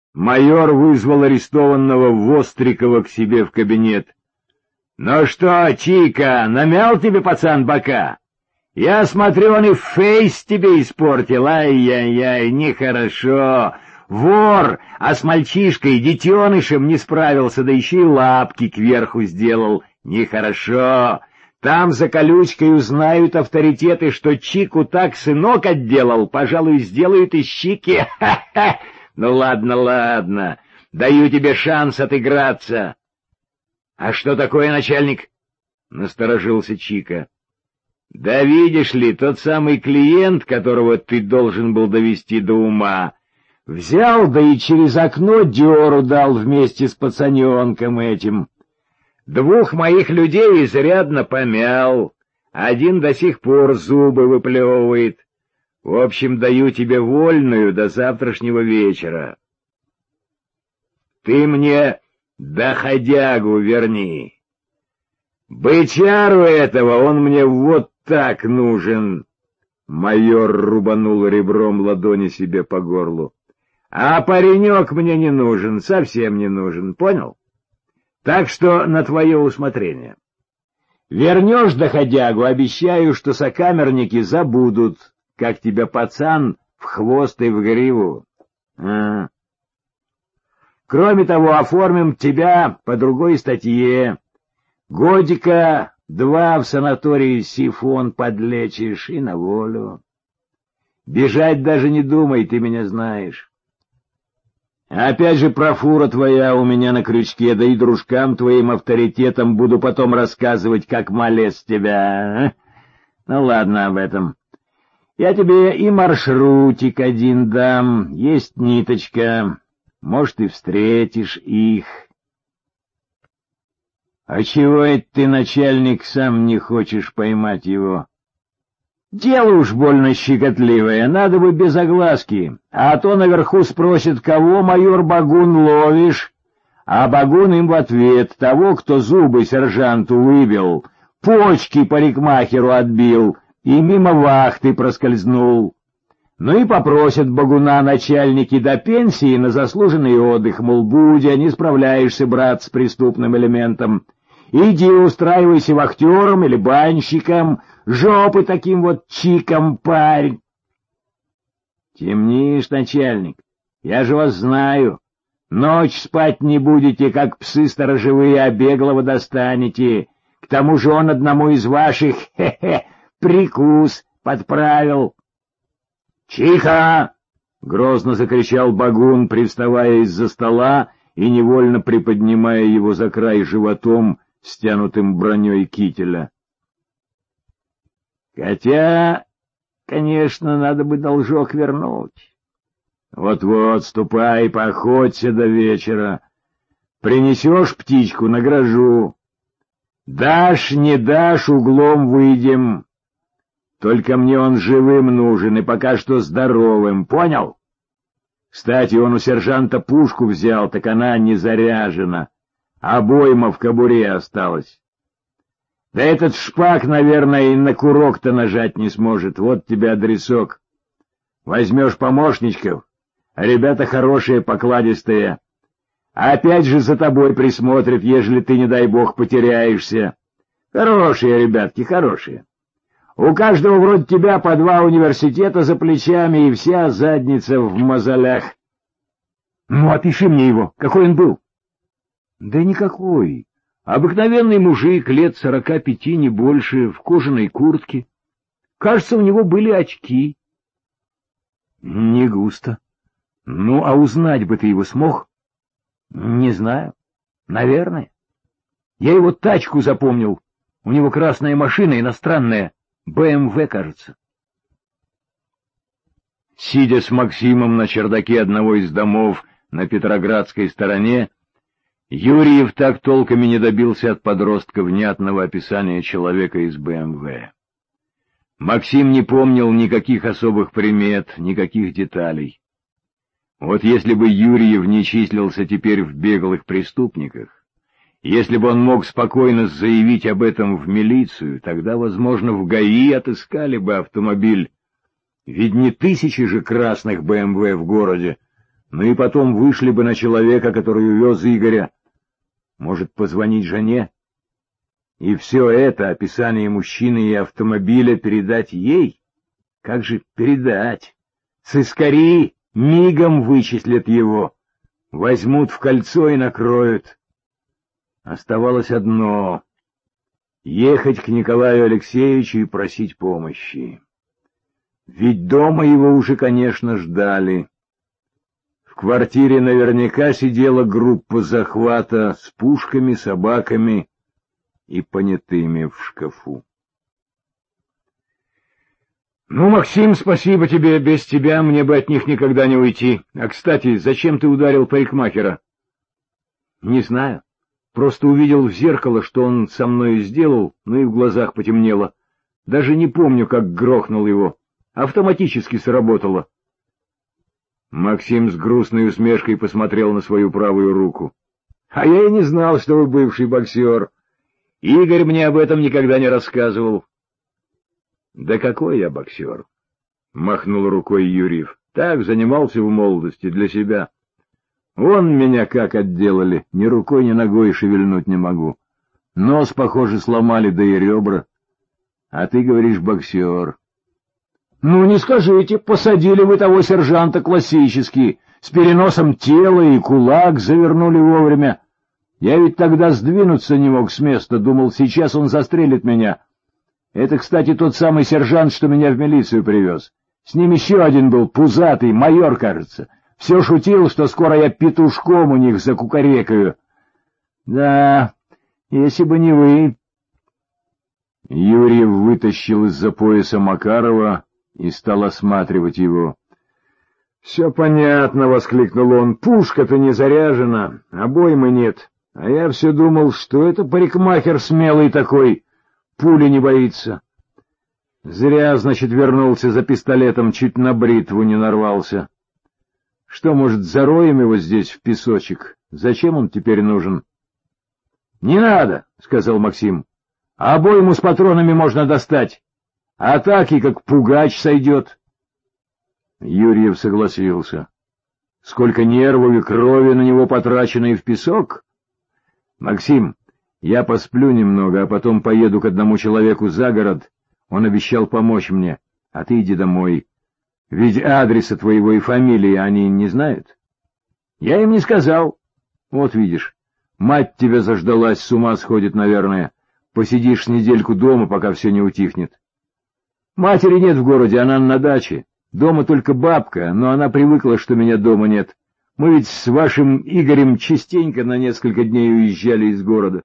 Майор вызвал арестованного Вострикова к себе в кабинет. — Ну что, Чика, намял тебе пацан бока? Я смотрю, он и фейс тебе испортил. Ай-яй-яй, нехорошо. Вор, а с мальчишкой, детенышем не справился, да еще и лапки кверху сделал. Нехорошо. Там за колючкой узнают авторитеты, что Чику так сынок отделал, пожалуй, сделают из Чики. Ха-ха! Ну ладно, ладно, даю тебе шанс отыграться. — А что такое, начальник? — насторожился Чика. — Да видишь ли, тот самый клиент, которого ты должен был довести до ума, взял, да и через окно дёру дал вместе с пацаненком этим. Двух моих людей изрядно помял, один до сих пор зубы выплевывает. В общем, даю тебе вольную до завтрашнего вечера. Ты мне доходягу верни. Бычару этого он мне вот так нужен. Майор рубанул ребром ладони себе по горлу. А паренек мне не нужен, совсем не нужен, понял? Так что на твое усмотрение. Вернешь доходягу, обещаю, что сокамерники забудут, как тебя пацан в хвост и в гриву. Кроме того, оформим тебя по другой статье. Годика 2 в санатории Сифон подлечишь и на волю. Бежать даже не думай, ты меня знаешь. Опять же, профура твоя у меня на крючке, да и дружкам твоим авторитетам буду потом рассказывать, как малец тебя. Ну ладно об этом. Я тебе и маршрутик один дам, есть ниточка, может, и встретишь их. А чего это ты, начальник, сам не хочешь поймать его? Дело уж больно щекотливое, надо бы без огласки, а то наверху спросят, кого, майор Багун, ловишь, а Багун им в ответ: того, кто зубы сержанту выбил, почки парикмахеру отбил и мимо вахты проскользнул. Ну и попросят Багуна начальники до пенсии на заслуженный отдых, мол, будя, не справляешься, брат, с преступным элементом. Иди устраивайся вахтером или банщиком, жопы таким вот чиком парь. Темнишь, начальник, я же вас знаю. Ночь спать не будете, как псы сторожевые, а беглого достанете. К тому же он одному из ваших, прикус подправил. «Чиха!» — грозно закричал Багун, привставая из-за стола и невольно приподнимая его за край животом, стянутым броней кителя. Хотя, конечно, надо бы должок вернуть. Вот-вот, ступай, поохоться до вечера. Принесешь птичку — награжу. Дашь, не дашь — углом выйдем. Только мне он живым нужен и пока что здоровым, понял? Кстати, он у сержанта пушку взял, так она не заряжена. Обойма в кобуре осталась. Да этот шпак, наверное, и на курок-то нажать не сможет. Вот тебе адресок. Возьмешь помощничков, а ребята хорошие, покладистые. Опять же за тобой присмотрят, ежели ты, не дай бог, потеряешься. Хорошие ребятки, хорошие. У каждого вроде тебя по 2 университета за плечами и вся задница в мозолях. Ну, опиши мне его. Какой он был? Да никакой. Обыкновенный мужик, лет 45, не больше, в кожаной куртке. Кажется, у него были очки. Не густо. Ну, а узнать бы ты его смог? Не знаю. Наверное. Я его тачку запомнил. У него красная машина иностранная. БМВ, кажется. Сидя с Максимом на чердаке одного из домов на Петроградской стороне, Юрьев так толком и не добился от подростка внятного описания человека из БМВ. Максим не помнил никаких особых примет, никаких деталей. Вот если бы Юрьев не числился теперь в беглых преступниках, если бы он мог спокойно заявить об этом в милицию, тогда, возможно, в ГАИ отыскали бы автомобиль. Ведь не тысячи же красных БМВ в городе, Ну и потом вышли бы на человека, который увез Игоря. Может, позвонить жене? И все это, описание мужчины и автомобиля, передать ей? Как же передать? Сыскари мигом вычислят его, возьмут в кольцо и накроют. Оставалось одно — ехать к Николаю Алексеевичу и просить помощи. Ведь дома его уже, конечно, ждали. В квартире наверняка сидела группа захвата с пушками, собаками и понятыми в шкафу. «Ну, Максим, спасибо тебе. Без тебя мне бы от них никогда не уйти. А, кстати, зачем ты ударил парикмахера?» «Не знаю. Просто увидел в зеркало, что он со мной сделал, ну и в глазах потемнело. Даже не помню, как грохнул его. Автоматически сработало». Максим с грустной усмешкой посмотрел на свою правую руку. «А я и не знал, что вы бывший боксер. Игорь мне об этом никогда не рассказывал». «Да какой я боксер?» — махнул рукой Юрьев. «Так, занимался в молодости для себя. Вон меня как отделали, ни рукой, ни ногой шевельнуть не могу. Нос, похоже, сломали, да и ребра. А ты говоришь, боксер». «Ну, не скажите, посадили вы того сержанта классически, с переносом тела и кулак завернули вовремя. Я ведь тогда сдвинуться не мог с места, думал, сейчас он застрелит меня. Это, кстати, тот самый сержант, что меня в милицию привез. С ним еще один был, пузатый, майор, кажется. Все шутил, что скоро я петушком у них закукарекаю. Да, если бы не вы...» Юрьев вытащил из-за пояса Макарова и стал осматривать его. «Все понятно», — воскликнул он, — «пушка-то не заряжена, обоймы нет. А я все думал, что это парикмахер смелый такой, пули не боится. Зря, значит, вернулся за пистолетом, чуть на бритву не нарвался. Что, может, зароем его здесь в песочек? Зачем он теперь нужен?» «Не надо», — сказал Максим, — «обойму с патронами можно достать. А так и как пугач сойдет». Юрьев согласился. Сколько нервов и крови на него потрачено и в песок? «Максим, я посплю немного, а потом поеду к одному человеку за город. Он обещал помочь мне. А ты иди домой. Ведь адреса твоего и фамилии они не знают?» «Я им не сказал». «Вот видишь, мать тебя заждалась, с ума сходит, наверное. Посидишь с недельку дома, пока все не утихнет». «Матери нет в городе, она на даче. Дома только бабка, но она привыкла, что меня дома нет. Мы ведь с вашим Игорем частенько на несколько дней уезжали из города».